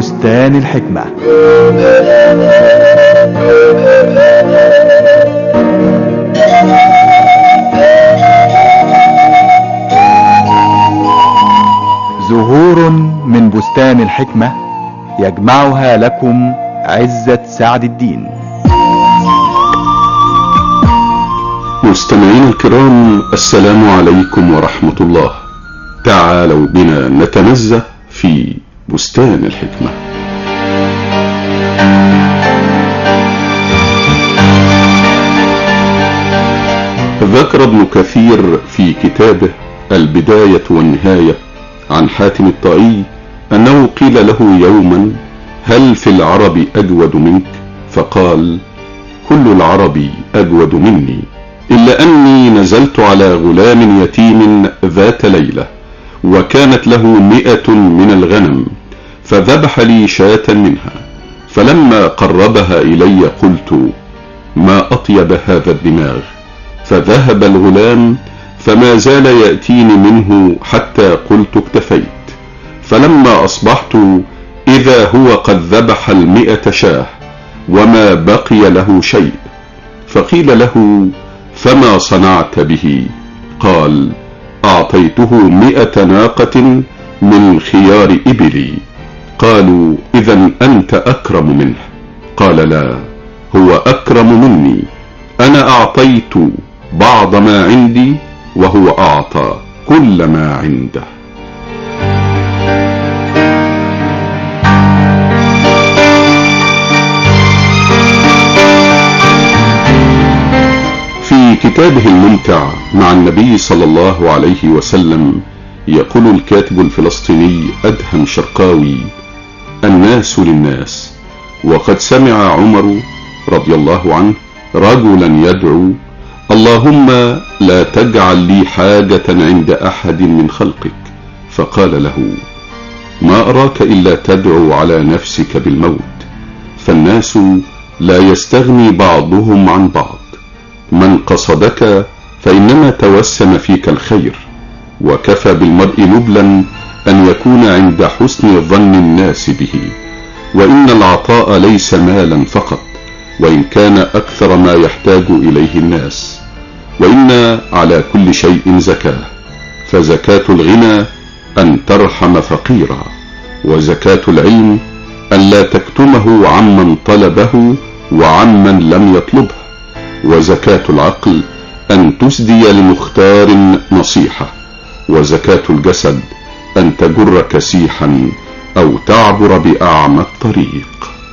بستان الحكمة. زهور من بستان الحكمة يجمعها لكم عزة سعد الدين. مستمعين الكرام، السلام عليكم ورحمة الله. تعالوا بنا نتنزه في بستان الحكمة. ذكر ابن كثير في كتابه البداية والنهاية عن حاتم الطائي أنه قيل له يوما: هل في العرب أجود منك؟ فقال: كل العرب أجود مني، إلا أني نزلت على غلام يتيم ذات ليلة، وكانت له 100 من الغنم، فذبح لي شاة منها، فلما قربها إلي قلت: ما أطيب هذا الدماغ؟ فذهب الغلام فما زال يأتيني منه حتى قلت اكتفيت. فلما أصبحت إذا هو قد ذبح 100 شاه وما بقي له شيء. فقيل له: فما صنعت به؟ قال: أعطيته 100 ناقة من خيار إبلي. قالوا: إذن أنت أكرم منه. قال: لا، هو أكرم مني، أنا أعطيت بعض ما عندي وهو أعطى كل ما عنده. في كتابه الممتع مع النبي صلى الله عليه وسلم يقول الكاتب الفلسطيني أدهم شرقاوي: الناس للناس. وقد سمع عمر رضي الله عنه رجلا يدعو: اللهم لا تجعل لي حاجة عند أحد من خلقك. فقال له: ما أراك إلا تدعو على نفسك بالموت، فالناس لا يستغني بعضهم عن بعض، من قصدك فإنما توسم فيك الخير، وكفى بالمرء نبلا أن يكون عند حسن ظن الناس به، وإن العطاء ليس مالا فقط، وإن كان أكثر ما يحتاج إليه الناس، وإن على كل شيء زكاة، فزكاة الغنى أن ترحم فقيرا، وزكاة العلم أن لا تكتمه عمن طلبه وعمن لم يطلبه، وزكاة العقل أن تسدي لمختار نصيحة، وزكاة الجسد أن تجر كسيحا أو تعبر بأعمى الطريق.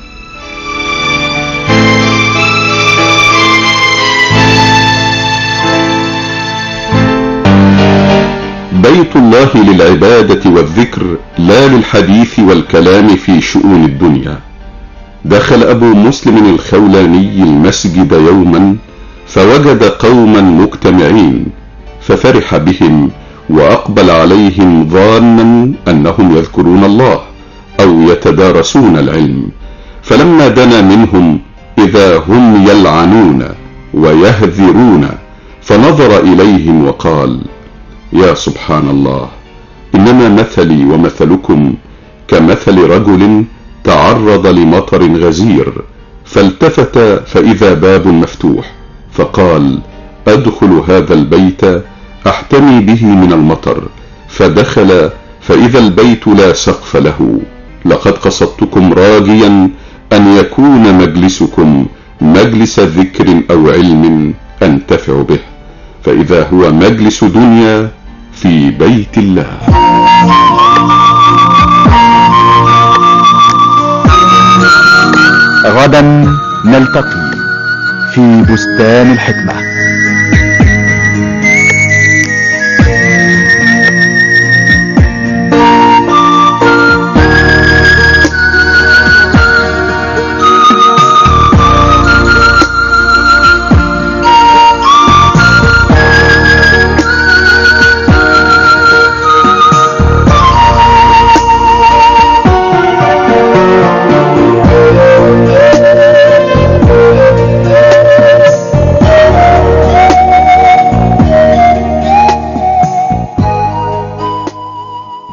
بيت الله للعبادة والذكر، لا للحديث والكلام في شؤون الدنيا. دخل أبو مسلم الخولاني المسجد يوما فوجد قوما مجتمعين، ففرح بهم وأقبل عليهم ظانا أنهم يذكرون الله أو يتدارسون العلم، فلما دنا منهم إذا هم يلعنون ويهذرون، فنظر إليهم وقال: يا سبحان الله، إنما مثلي ومثلكم كمثل رجل تعرض لمطر غزير، فالتفت فإذا باب مفتوح، فقال: أدخل هذا البيت أحتمي به من المطر، فدخل فإذا البيت لا سقف له. لقد قصدتكم راجيا أن يكون مجلسكم مجلس ذكر أو علم أنتفع به، فإذا هو مجلس دنيا في بيت الله. غدا نلتقي في بستان الحكمة.